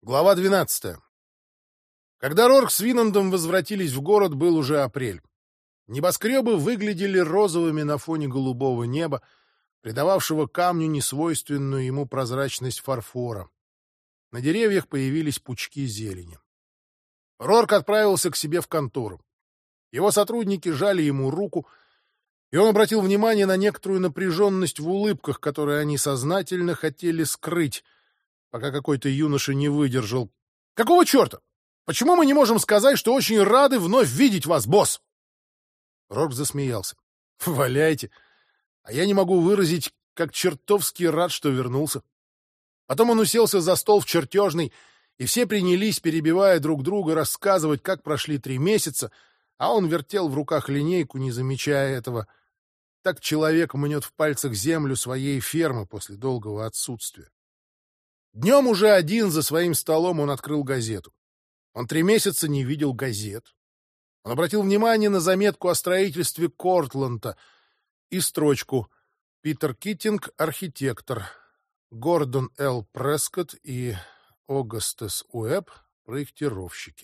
Глава 12. Когда Рорк с Винандом возвратились в город, был уже апрель. Небоскребы выглядели розовыми на фоне голубого неба, придававшего камню несвойственную ему прозрачность фарфора. На деревьях появились пучки зелени. Рорк отправился к себе в контору. Его сотрудники жали ему руку, и он обратил внимание на некоторую напряженность в улыбках, которые они сознательно хотели скрыть, пока какой-то юноша не выдержал. «Какого черта? Почему мы не можем сказать, что очень рады вновь видеть вас, босс?» Рорк засмеялся. «Валяйте. А я не могу выразить, как чертовски рад, что вернулся». Потом он уселся за стол в чертежной, и все принялись, перебивая друг друга, рассказывать, как прошли 3 месяца, а он вертел в руках линейку, не замечая этого. Так человек мнет в пальцах землю своей фермы после долгого отсутствия. Днем уже один за своим столом он открыл газету. Он 3 месяца не видел газет. Он обратил внимание на заметку о строительстве Кортланда и строчку «Питер Китинг, архитектор, Гордон Л. Прескотт и Огастес Уэбб, проектировщики».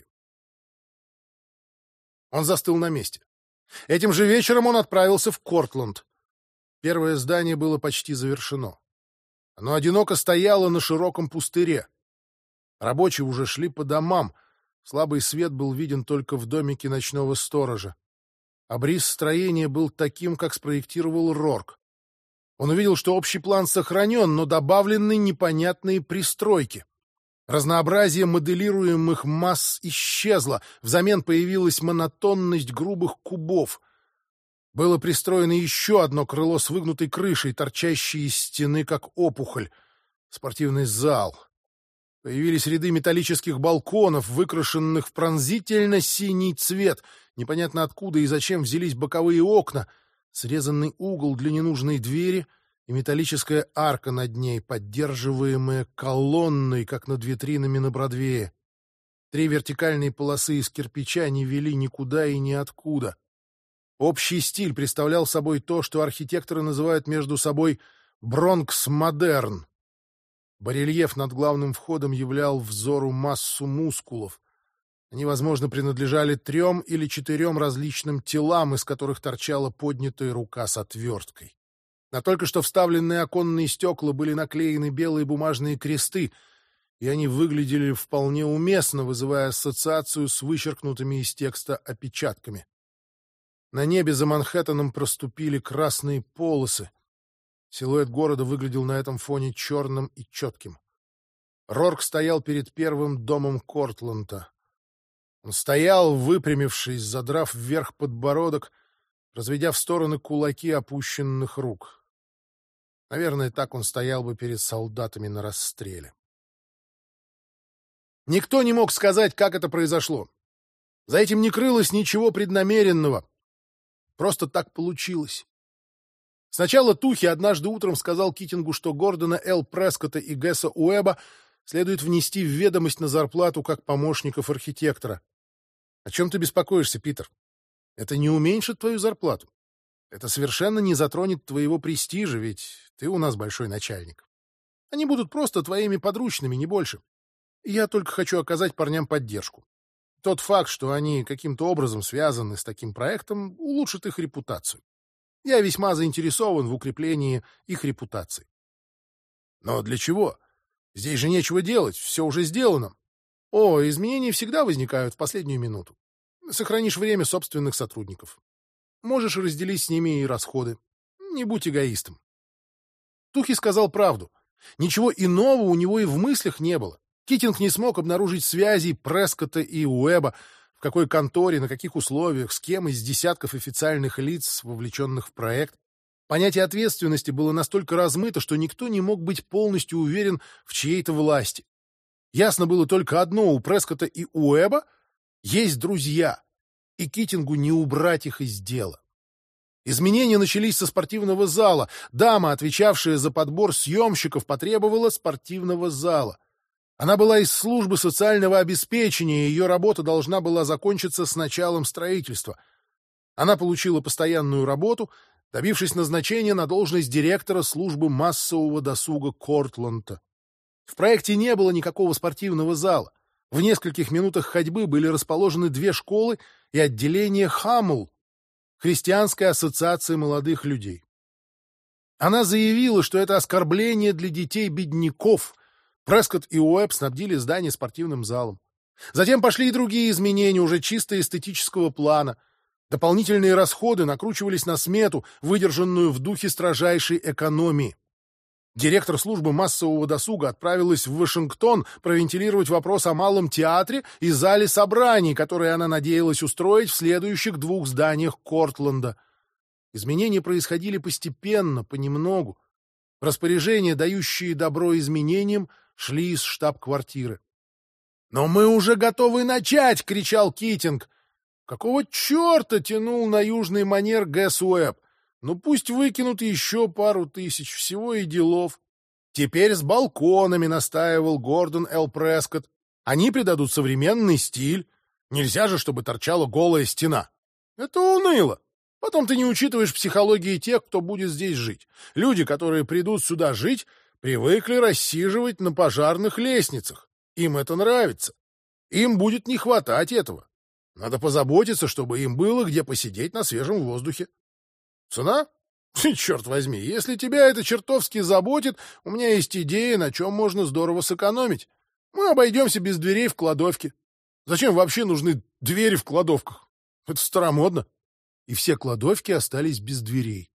Он застыл на месте. Этим же вечером он отправился в Кортланд. Первое здание было почти завершено. Оно одиноко стояло на широком пустыре. Рабочие уже шли по домам. Слабый свет был виден только в домике ночного сторожа. Обрис строения был таким, как спроектировал Рорк. Он увидел, что общий план сохранен, но добавлены непонятные пристройки. Разнообразие моделируемых масс исчезло, взамен появилась монотонность грубых кубов. Было пристроено еще одно крыло с выгнутой крышей, торчащей из стены, как опухоль. Спортивный зал. Появились ряды металлических балконов, выкрашенных в пронзительно-синий цвет. Непонятно откуда и зачем взялись боковые окна, срезанный угол для ненужной двери и металлическая арка над ней, поддерживаемая колонной, как над витринами на Бродвее. 3 вертикальные полосы из кирпича не вели никуда и ниоткуда. Общий стиль представлял собой то, что архитекторы называют между собой «бронкс-модерн». Барельеф над главным входом являл взору массу мускулов. Они, возможно, принадлежали 3 или 4 различным телам, из которых торчала поднятая рука с отверткой. На только что вставленные оконные стекла были наклеены белые бумажные кресты, и они выглядели вполне уместно, вызывая ассоциацию с вычеркнутыми из текста опечатками. На небе за Манхэттеном проступили красные полосы. Силуэт города выглядел на этом фоне черным и четким. Рорк стоял перед первым домом Кортланда. Он стоял, выпрямившись, задрав вверх подбородок, разведя в стороны кулаки опущенных рук. Наверное, так он стоял бы перед солдатами на расстреле. Никто не мог сказать, как это произошло. За этим не крылось ничего преднамеренного. Просто так получилось. Сначала Тухи однажды утром сказал Китингу, что Гордона Л. Прескотта и Гэса Уэбба следует внести в ведомость на зарплату как помощников архитектора. О чем ты беспокоишься, Питер? Это не уменьшит твою зарплату. Это совершенно не затронет твоего престижа, ведь ты у нас большой начальник. Они будут просто твоими подручными, не больше. Я только хочу оказать парням поддержку. Тот факт, что они каким-то образом связаны с таким проектом, улучшит их репутацию. Я весьма заинтересован в укреплении их репутации. Но для чего? Здесь же нечего делать, все уже сделано. О, изменения всегда возникают в последнюю минуту. Сохранишь время собственных сотрудников. Можешь разделить с ними и расходы. Не будь эгоистом. Тухи сказал правду. Ничего иного у него и в мыслях не было. Китинг не смог обнаружить связей Прескотта и Уэбба, в какой конторе, на каких условиях, с кем из десятков официальных лиц, вовлеченных в проект. Понятие ответственности было настолько размыто, что никто не мог быть полностью уверен в чьей-то власти. Ясно было только одно: у Прескотта и Уэбба есть друзья, и Китингу не убрать их из дела. Изменения начались со спортивного зала. Дама, отвечавшая за подбор съемщиков, потребовала спортивного зала. Она была из службы социального обеспечения, и ее работа должна была закончиться с началом строительства. Она получила постоянную работу, добившись назначения на должность директора службы массового досуга Кортланда. В проекте не было никакого спортивного зала. В нескольких минутах ходьбы были расположены 2 школы и отделение Хаммл, Христианской ассоциации молодых людей. Она заявила, что это оскорбление для детей-бедняков. Прескотт и Уэбб снабдили здание спортивным залом. Затем пошли и другие изменения, уже чисто эстетического плана. Дополнительные расходы накручивались на смету, выдержанную в духе строжайшей экономии. Директор службы массового досуга отправилась в Вашингтон провентилировать вопрос о малом театре и зале собраний, которые она надеялась устроить в следующих 2 зданиях Кортленда. Изменения происходили постепенно, понемногу. Распоряжения, дающие добро изменениям, шли из штаб-квартиры. «Но мы уже готовы начать!» — кричал Китинг. Какого черта тянул на южный манер Гэс Уэбб? Ну пусть выкинут еще пару тысяч, всего и делов. Теперь с балконами, настаивал Гордон Л. Прескотт. Они придадут современный стиль. Нельзя же, чтобы торчала голая стена. Это уныло. Потом ты не учитываешь психологии тех, кто будет здесь жить. Люди, которые придут сюда жить, привыкли рассиживать на пожарных лестницах. Им это нравится. Им будет не хватать этого. Надо позаботиться, чтобы им было где посидеть на свежем воздухе. Цена? Черт возьми, если тебя это чертовски заботит, у меня есть идея, на чем можно здорово сэкономить. Мы обойдемся без дверей в кладовке. Зачем вообще нужны двери в кладовках? Это старомодно. И все кладовки остались без дверей.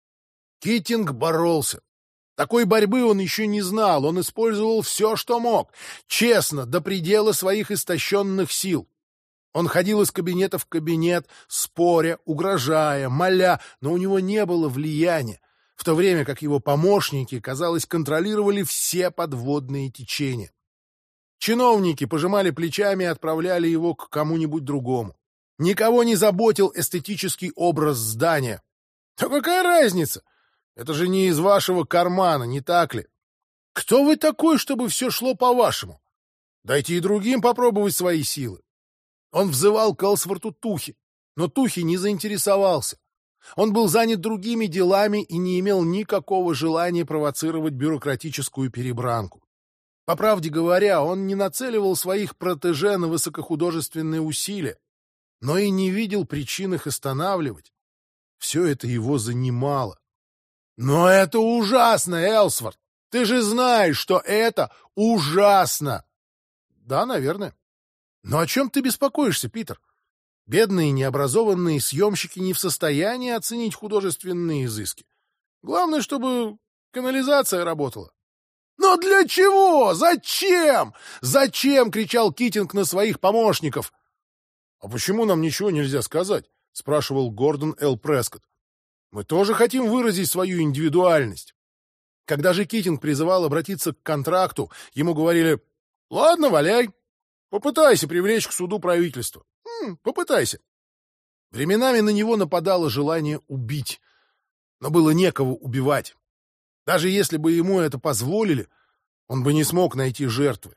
Китинг боролся. Такой борьбы он еще не знал, он использовал все, что мог, честно, до предела своих истощенных сил. Он ходил из кабинета в кабинет, споря, угрожая, моля, но у него не было влияния, в то время как его помощники, казалось, контролировали все подводные течения. Чиновники пожимали плечами и отправляли его к кому-нибудь другому. Никого не заботил эстетический образ здания. Да какая разница? Это же не из вашего кармана, не так ли? Кто вы такой, чтобы все шло по-вашему? Дайте и другим попробовать свои силы. Он взывал к Элсворту Тухи, но Тухи не заинтересовался. Он был занят другими делами и не имел никакого желания провоцировать бюрократическую перебранку. По правде говоря, он не нацеливал своих протеже на высокохудожественные усилия, но и не видел причин их останавливать. Все это его занимало. «Но это ужасно, Элсворт! Ты же знаешь, что это ужасно!» «Да, наверное. Но о чем ты беспокоишься, Питер? Бедные необразованные съемщики не в состоянии оценить художественные изыски. Главное, чтобы канализация работала». «Но для чего? Зачем? Зачем?» — кричал Китинг на своих помощников. «А почему нам ничего нельзя сказать?» — спрашивал Гордон Л. Прескотт. «Мы тоже хотим выразить свою индивидуальность». Когда же Китинг призывал обратиться к контракту, ему говорили: «Ладно, валяй. Попытайся привлечь к суду правительство. Попытайся». Временами на него нападало желание убить, но было некого убивать. Даже если бы ему это позволили, он бы не смог найти жертвы.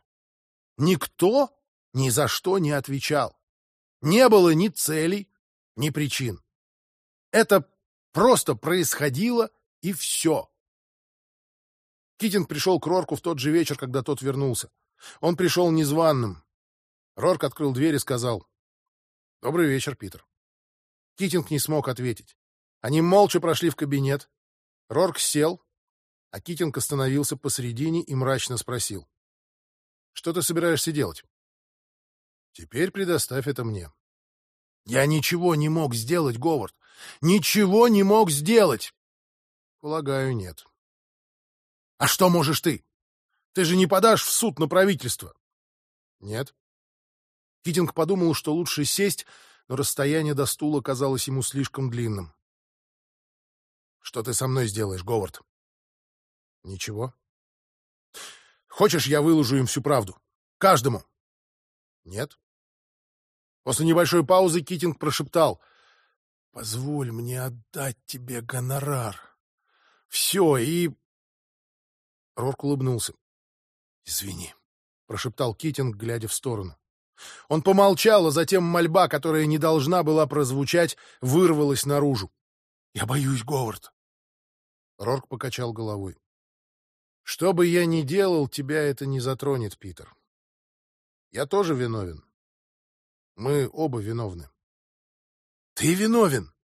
Никто ни за что не отвечал. Не было ни целей, ни причин. Это просто происходило, и все. Китинг пришел к Рорку в тот же вечер, когда тот вернулся. Он пришел незваным. Рорк открыл дверь и сказал: «Добрый вечер, Питер». Китинг не смог ответить. Они молча прошли в кабинет. Рорк сел, а Китинг остановился посредине и мрачно спросил: «Что ты собираешься делать?» «Теперь предоставь это мне». «Я ничего не мог сделать, Говард. Ничего не мог сделать!» «Полагаю, нет». «А что можешь ты? Ты же не подашь в суд на правительство?» «Нет». Китинг подумал, что лучше сесть, но расстояние до стула казалось ему слишком длинным. «Что ты со мной сделаешь, Говард?» «Ничего». «Хочешь, я выложу им всю правду? Каждому?» «Нет». После небольшой паузы Китинг прошептал: «Позволь мне отдать тебе гонорар. Все, и...» Рорк улыбнулся. «Извини», — прошептал Китинг, глядя в сторону. Он помолчал, а затем мольба, которая не должна была прозвучать, вырвалась наружу. «Я боюсь, Говард». Рорк покачал головой. Что бы я ни делал, тебя это не затронет, Питер. Я тоже виновен. Мы оба виновны. Ты виновен?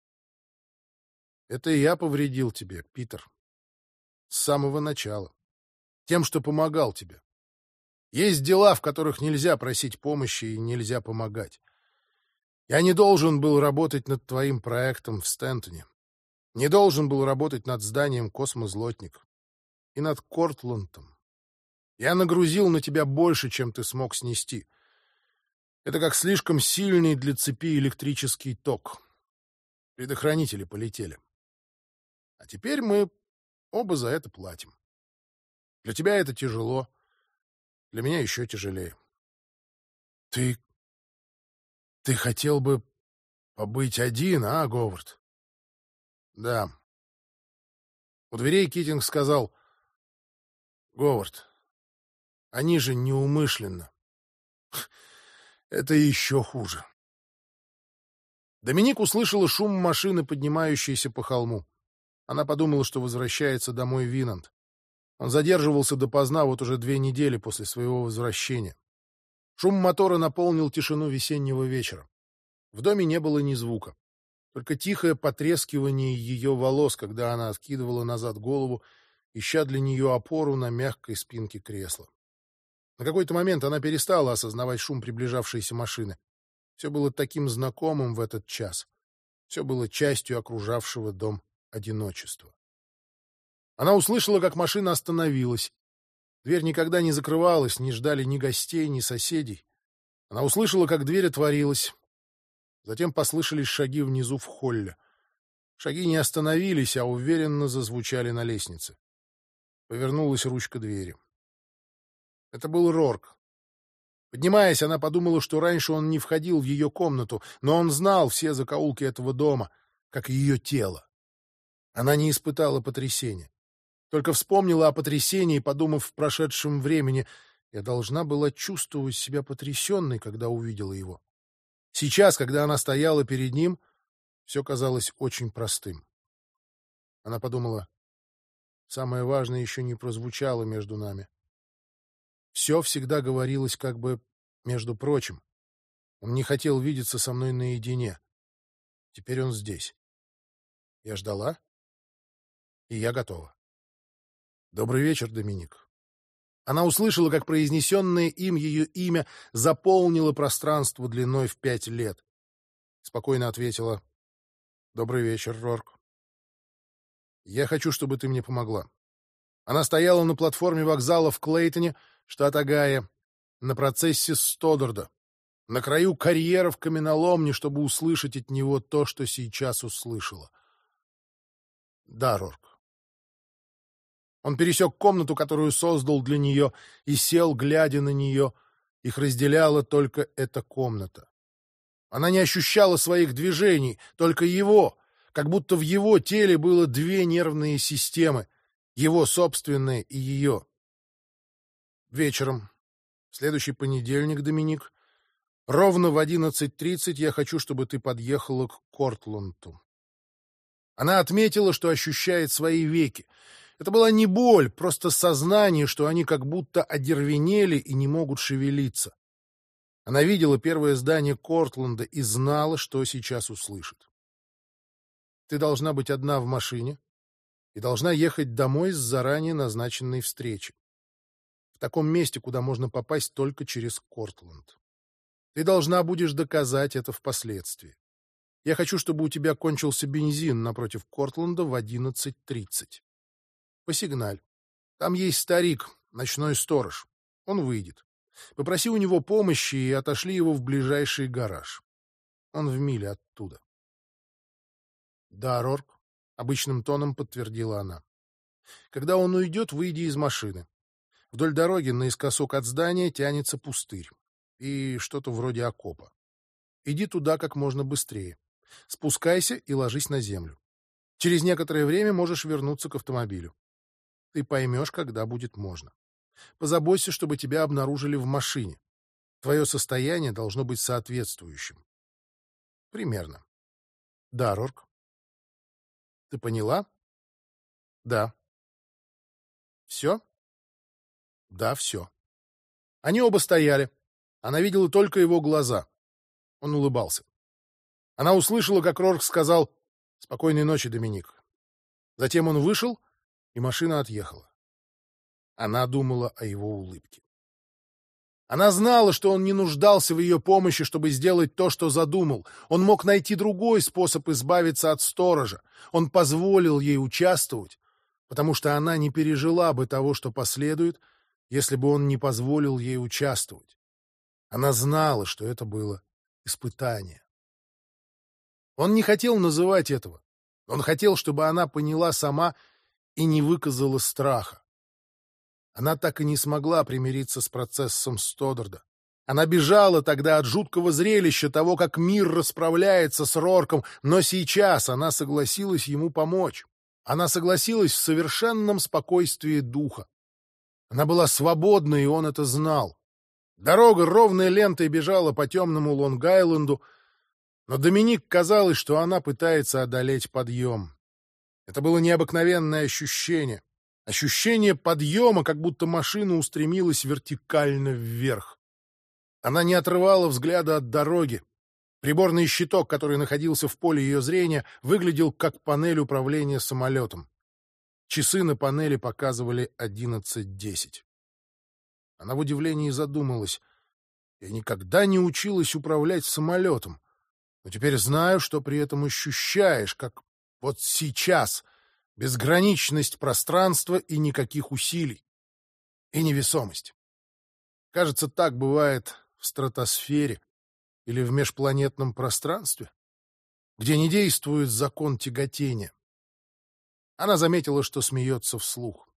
Это я повредил тебе, Питер. С самого начала. Тем, что помогал тебе. Есть дела, в которых нельзя просить помощи и нельзя помогать. Я не должен был работать над твоим проектом в Стентоне. Не должен был работать над зданием «Космозлотник» и над Кортландом. Я нагрузил на тебя больше, чем ты смог снести. Это как слишком сильный для цепи электрический ток. Предохранители полетели. А теперь мы оба за это платим. Для тебя это тяжело, для меня еще тяжелее. Ты... ты хотел бы побыть один, а, Говард? Да. У дверей Китинг сказал: Говард, они же неумышленно. Это еще хуже. Доминик услышала шум машины, поднимающейся по холму. Она подумала, что возвращается домой Винанд. Он задерживался допоздна вот уже 2 недели после своего возвращения. Шум мотора наполнил тишину весеннего вечера. В доме не было ни звука. Только тихое потрескивание ее волос, когда она откидывала назад голову, ища для нее опору на мягкой спинке кресла. На какой-то момент она перестала осознавать шум приближавшейся машины. Все было таким знакомым в этот час. Все было частью окружавшего дом одиночества. Она услышала, как машина остановилась. Дверь никогда не закрывалась, не ждали ни гостей, ни соседей. Она услышала, как дверь отворилась. Затем послышались шаги внизу в холле. Шаги не остановились, а уверенно зазвучали на лестнице. Повернулась ручка двери. Это был Рорк. Поднимаясь, она подумала, что раньше он не входил в ее комнату, но он знал все закоулки этого дома, как ее тело. Она не испытала потрясения. Только вспомнила о потрясении, подумав в прошедшем времени. Я должна была чувствовать себя потрясенной, когда увидела его. Сейчас, когда она стояла перед ним, все казалось очень простым. Она подумала, самое важное еще не прозвучало между нами. Все всегда говорилось как бы между прочим. Он не хотел видеться со мной наедине. Теперь он здесь. Я ждала, и я готова. Добрый вечер, Доминик. Она услышала, как произнесенное им ее имя заполнило пространство длиной в 5 лет. Спокойно ответила: «Добрый вечер, Рорк. Я хочу, чтобы ты мне помогла». Она стояла на платформе вокзала в Клейтоне, штат Огайо, на процессе Стодарда, на краю карьера в каменоломне, чтобы услышать от него то, что сейчас услышала. «Да, Рорк». Он пересек комнату, которую создал для нее, и сел, глядя на нее. Их разделяла только эта комната. Она не ощущала своих движений, только его, как будто в его теле было 2 нервные системы, его собственная и ее. Вечером, в следующий понедельник, Доминик, ровно в 11:30 я хочу, чтобы ты подъехала к Кортланду. Она отметила, что ощущает свои веки. Это была не боль, просто сознание, что они как будто одервенели и не могут шевелиться. Она видела первое здание Кортленда и знала, что сейчас услышит. Ты должна быть одна в машине и должна ехать домой с заранее назначенной встречи. В таком месте, куда можно попасть только через Кортленд. Ты должна будешь доказать это впоследствии. Я хочу, чтобы у тебя кончился бензин напротив Кортленда в 11:30. Посигналь. Там есть старик, ночной сторож. Он выйдет. Попроси у него помощи и отошли его в ближайший гараж. Он в миле оттуда. Да, Рорк, обычным тоном подтвердила она. Когда он уйдет, выйди из машины. Вдоль дороги наискосок от здания тянется пустырь и что-то вроде окопа. Иди туда как можно быстрее. Спускайся и ложись на землю. Через некоторое время можешь вернуться к автомобилю. Ты поймешь, когда будет можно. Позаботься, чтобы тебя обнаружили в машине. Твое состояние должно быть соответствующим. Примерно. Да, Рорк. Ты поняла? Да. Все? Да, все. Они оба стояли. Она видела только его глаза. Он улыбался. Она услышала, как Рорк сказал «Спокойной ночи, Доминик». Затем он вышел, и машина отъехала. Она думала о его улыбке. Она знала, что он не нуждался в ее помощи, чтобы сделать то, что задумал. Он мог найти другой способ избавиться от сторожа. Он позволил ей участвовать, потому что она не пережила бы того, что последует, если бы он не позволил ей участвовать. Она знала, что это было испытание. Он не хотел называть этого. Он хотел, чтобы она поняла сама и не выказала страха. Она так и не смогла примириться с процессом Стоддарда. Она бежала тогда от жуткого зрелища того, как мир расправляется с Рорком, но сейчас она согласилась ему помочь. Она согласилась в совершенном спокойствии духа. Она была свободна, и он это знал. Дорога ровной лентой бежала по темному Лонг-Айленду, но Доминик казалось, что она пытается одолеть подъем. Это было необыкновенное ощущение. Ощущение подъема, как будто машина устремилась вертикально вверх. Она не отрывала взгляда от дороги. Приборный щиток, который находился в поле ее зрения, выглядел как панель управления самолетом. Часы на панели показывали 11:10. Она в удивлении задумалась. Я никогда не училась управлять самолетом, но теперь знаю, что при этом ощущаешь, как вот сейчас — безграничность пространства и никаких усилий. И невесомость. Кажется, так бывает в стратосфере или в межпланетном пространстве, где не действует закон тяготения. Она заметила, что смеется вслух.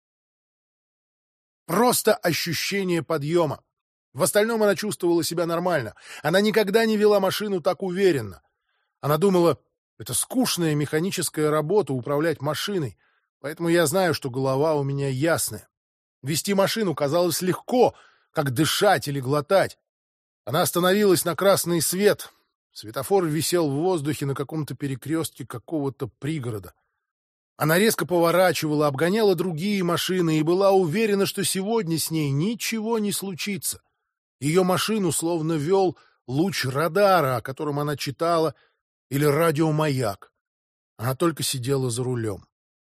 Просто ощущение подъема. В остальном она чувствовала себя нормально. Она никогда не вела машину так уверенно. Она думала, это скучная механическая работа управлять машиной, поэтому я знаю, что голова у меня ясная. Вести машину казалось легко, как дышать или глотать. Она остановилась на красный свет. Светофор висел в воздухе на каком-то перекрестке какого-то пригорода. Она резко поворачивала, обгоняла другие машины и была уверена, что сегодня с ней ничего не случится. Ее машину словно вел луч радара, о котором она читала, или радиомаяк. Она только сидела за рулем.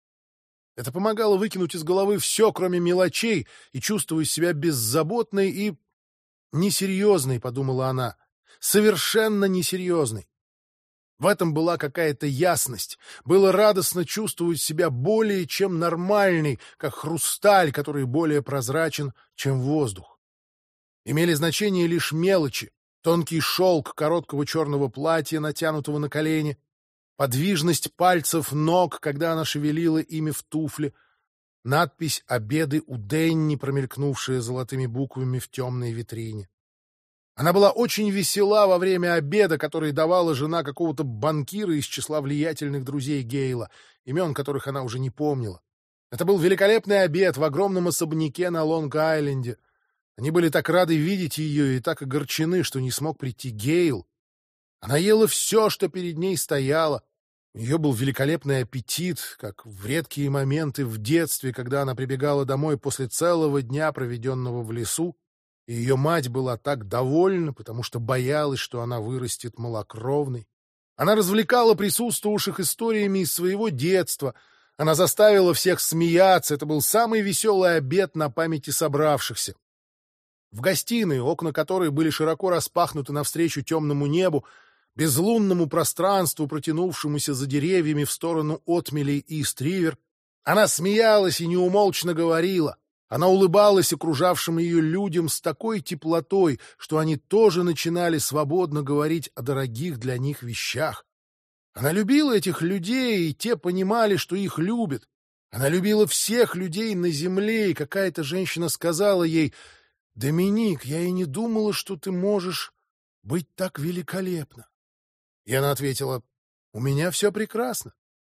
Это помогало выкинуть из головы все, кроме мелочей, и чувствовать себя беззаботной и несерьезной, подумала она, совершенно несерьезной. В этом была какая-то ясность. Было радостно чувствовать себя более чем нормальной, как хрусталь, который более прозрачен, чем воздух. Имели значение лишь мелочи. Тонкий шелк короткого черного платья, натянутого на колени, подвижность пальцев ног, когда она шевелила ими в туфле, надпись «Обеды у Денни», промелькнувшая золотыми буквами в темной витрине. Она была очень весела во время обеда, который давала жена какого-то банкира из числа влиятельных друзей Гейла, имен которых она уже не помнила. Это был великолепный обед в огромном особняке на Лонг-Айленде. Они были так рады видеть ее и так огорчены, что не смог прийти Гейл. Она ела все, что перед ней стояло. У нее был великолепный аппетит, как в редкие моменты в детстве, когда она прибегала домой после целого дня, проведенного в лесу, и ее мать была так довольна, потому что боялась, что она вырастет малокровной. Она развлекала присутствовавших историями из своего детства. Она заставила всех смеяться. Это был самый веселый обед на памяти собравшихся. В гостиной, окна которой были широко распахнуты навстречу темному небу, безлунному пространству, протянувшемуся за деревьями в сторону отмелей и Истривер, она смеялась и неумолчно говорила. Она улыбалась окружавшим ее людям с такой теплотой, что они тоже начинали свободно говорить о дорогих для них вещах. Она любила этих людей, и те понимали, что их любят. Она любила всех людей на земле, и какая-то женщина сказала ей: «Доминик, я и не думала, что ты можешь быть так великолепна». И она ответила: «У меня все прекрасно».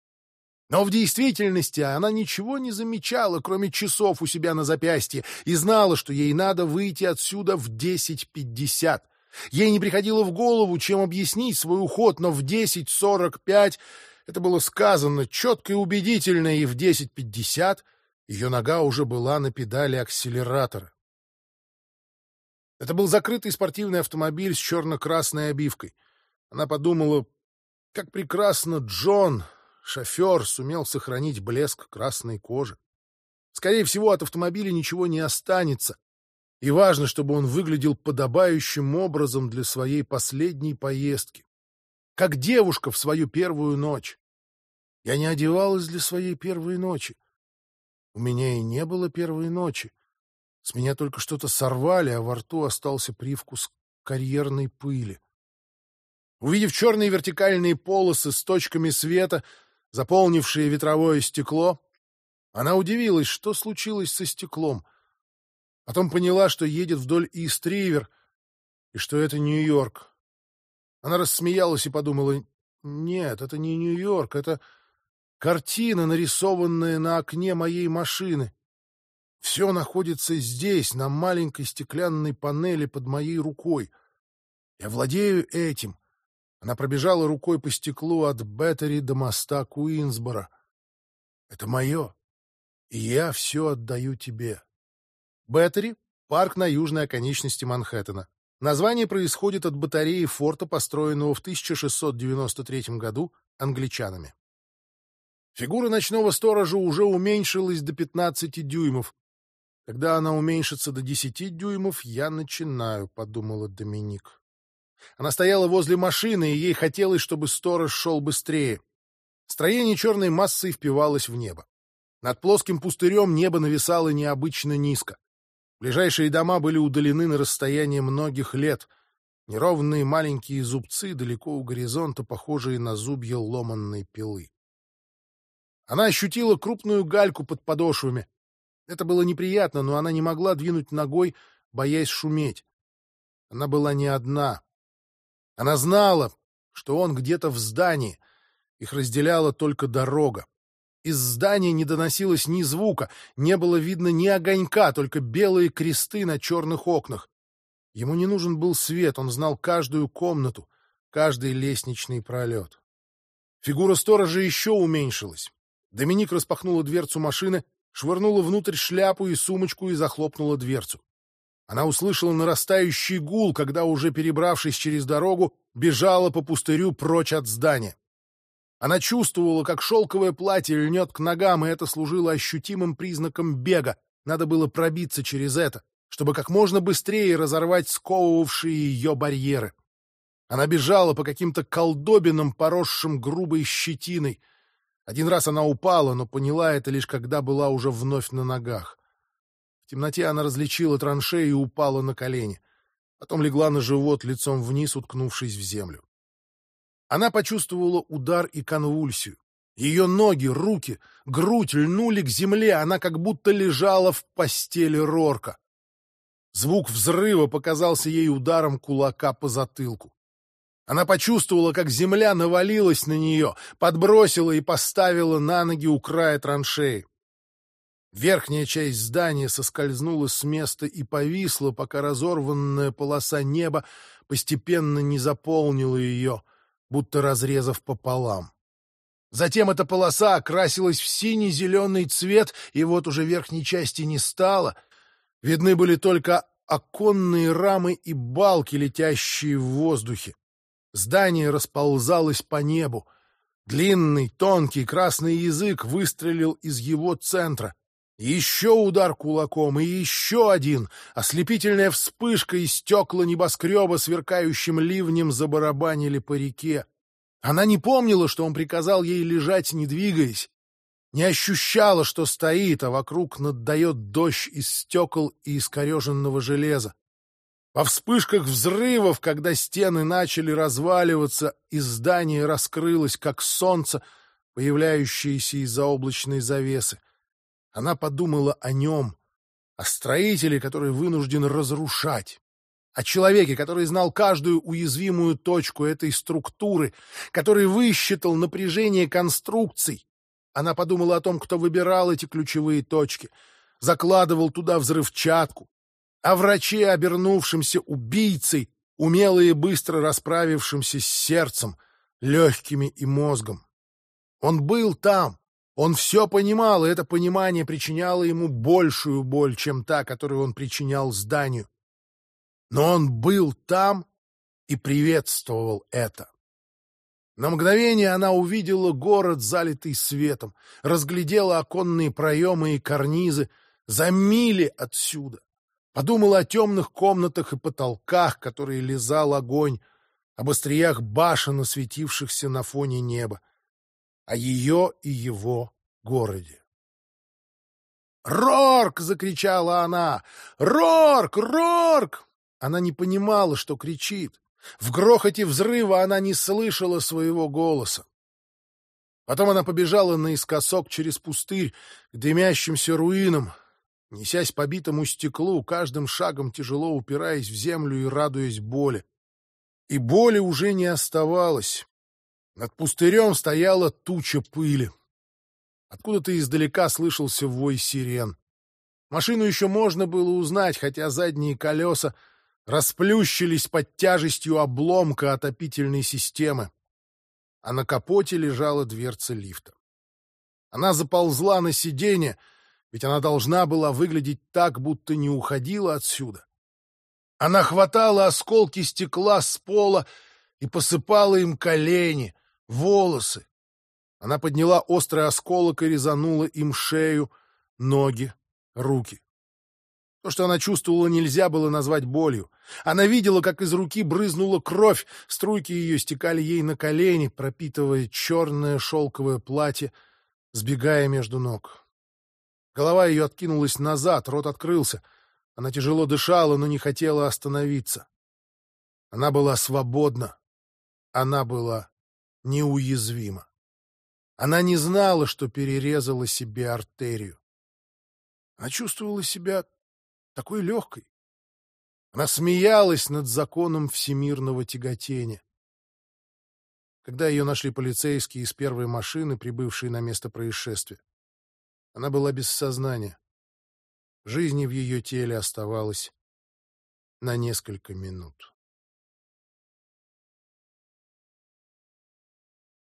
Но в действительности она ничего не замечала, кроме часов у себя на запястье, и знала, что ей надо выйти отсюда в 10:50. Ей не приходило в голову, чем объяснить свой уход, но в 10:45 это было сказано четко и убедительно, и в 10:50 ее нога уже была на педали акселератора. Это был закрытый спортивный автомобиль с черно-красной обивкой. Она подумала, как прекрасно Джон, шофер, сумел сохранить блеск красной кожи. Скорее всего, от автомобиля ничего не останется, и важно, чтобы он выглядел подобающим образом для своей последней поездки. Как девушка в свою первую ночь. Я не одевалась для своей первой ночи. У меня и не было первой ночи. С меня только что-то сорвали, а во рту остался привкус карьерной пыли. Увидев черные вертикальные полосы с точками света, заполнившие ветровое стекло, она удивилась, что случилось со стеклом. Потом поняла, что едет вдоль Ист-Ривер и что это Нью-Йорк. Она рассмеялась и подумала, нет, это не Нью-Йорк, это картина, нарисованная на окне моей машины. Все находится здесь, на маленькой стеклянной панели под моей рукой. Я владею этим. Она пробежала рукой по стеклу от Беттери до моста Куинсборо. Это мое, и я все отдаю тебе. Беттери — парк на южной оконечности Манхэттена. Название происходит от батареи форта, построенного в 1693 году англичанами. Фигура ночного сторожа уже уменьшилась до 15 дюймов. Когда она уменьшится до 10 дюймов, я начинаю, — подумала Доминик. Она стояла возле машины, и ей хотелось, чтобы сторож шел быстрее. Строение черной массой впивалось в небо. Над плоским пустырем небо нависало необычно низко. Ближайшие дома были удалены на расстояние многих лет. Неровные маленькие зубцы далеко у горизонта, похожие на зубья ломанной пилы. Она ощутила крупную гальку под подошвами. Это было неприятно, но она не могла двинуть ногой, боясь шуметь. Она была не одна. Она знала, что он где-то в здании. Их разделяла только дорога. Из здания не доносилось ни звука, не было видно ни огонька, только белые кресты на черных окнах. Ему не нужен был свет, он знал каждую комнату, каждый лестничный пролет. Фигура сторожа еще уменьшилась. Доминик распахнула дверцу машины, швырнула внутрь шляпу и сумочку и захлопнула дверцу. Она услышала нарастающий гул, когда, уже перебравшись через дорогу, бежала по пустырю прочь от здания. Она чувствовала, как шелковое платье льнет к ногам, и это служило ощутимым признаком бега. Надо было пробиться через это, чтобы как можно быстрее разорвать сковывавшие ее барьеры. Она бежала по каким-то колдобинам, поросшим грубой щетиной. Один раз она упала, но поняла это лишь когда была уже вновь на ногах. В темноте она различила траншеи и упала на колени. Потом легла на живот, лицом вниз, уткнувшись в землю. Она почувствовала удар и конвульсию. Ее ноги, руки, грудь льнули к земле, она как будто лежала в постели Рорка. Звук взрыва показался ей ударом кулака по затылку. Она почувствовала, как земля навалилась на нее, подбросила и поставила на ноги у края траншеи. Верхняя часть здания соскользнула с места и повисла, пока разорванная полоса неба постепенно не заполнила ее, будто разрезав пополам. Затем эта полоса окрасилась в синий-зеленый цвет, и вот уже верхней части не стало. Видны были только оконные рамы и балки, летящие в воздухе. Здание расползалось по небу. Длинный, тонкий красный язык выстрелил из его центра. Еще удар кулаком, и еще один. Ослепительная вспышка, и стекла небоскреба сверкающим ливнем забарабанили по реке. Она не помнила, что он приказал ей лежать, не двигаясь. Не ощущала, что стоит, а вокруг наддает дождь из стекол и искореженного железа. Во вспышках взрывов, когда стены начали разваливаться, и здание раскрылось, как солнце, появляющееся из-за облачной завесы. Она подумала о нем, о строителе, который вынужден разрушать, о человеке, который знал каждую уязвимую точку этой структуры, который высчитал напряжение конструкций. Она подумала о том, кто выбирал эти ключевые точки, закладывал туда взрывчатку, о враче, обернувшемся убийцей, умело и быстро расправившемся с сердцем, легкими и мозгом. Он был там. Он все понимал, и это понимание причиняло ему большую боль, чем та, которую он причинял зданию. Но он был там и приветствовал это. На мгновение она увидела город, залитый светом, разглядела оконные проемы и карнизы за мили отсюда. Подумала о темных комнатах и потолках, которые лизал огонь, об остриях башен, осветившихся на фоне неба, о ее и его городе. «Рорк!» — закричала она. «Рорк! Рорк!» Она не понимала, что кричит. В грохоте взрыва она не слышала своего голоса. Потом она побежала наискосок через пустырь к дымящимся руинам, несясь по битому стеклу, каждым шагом тяжело упираясь в землю и радуясь боли. И боли уже не оставалось. Над пустырем стояла туча пыли. Откуда-то издалека слышался вой сирен. Машину еще можно было узнать, хотя задние колеса расплющились под тяжестью обломка отопительной системы, а на капоте лежала дверца лифта. Она заползла на сиденье, ведь она должна была выглядеть так, будто не уходила отсюда. Она хватала осколки стекла с пола и посыпала им колени, волосы. Она подняла острый осколок и резанула им шею, ноги, руки. То, что она чувствовала, нельзя было назвать болью. Она видела, как из руки брызнула кровь, струйки ее стекали ей на колени, пропитывая черное шелковое платье, сбегая между ног. Голова ее откинулась назад, рот открылся. Она тяжело дышала, но не хотела остановиться. Она была свободна. Она была неуязвима. Она не знала, что перерезала себе артерию. Она чувствовала себя такой легкой. Она смеялась над законом всемирного тяготения. Когда ее нашли полицейские из первой машины, прибывшие на место происшествия, она была без сознания. Жизни в ее теле оставалось на несколько минут.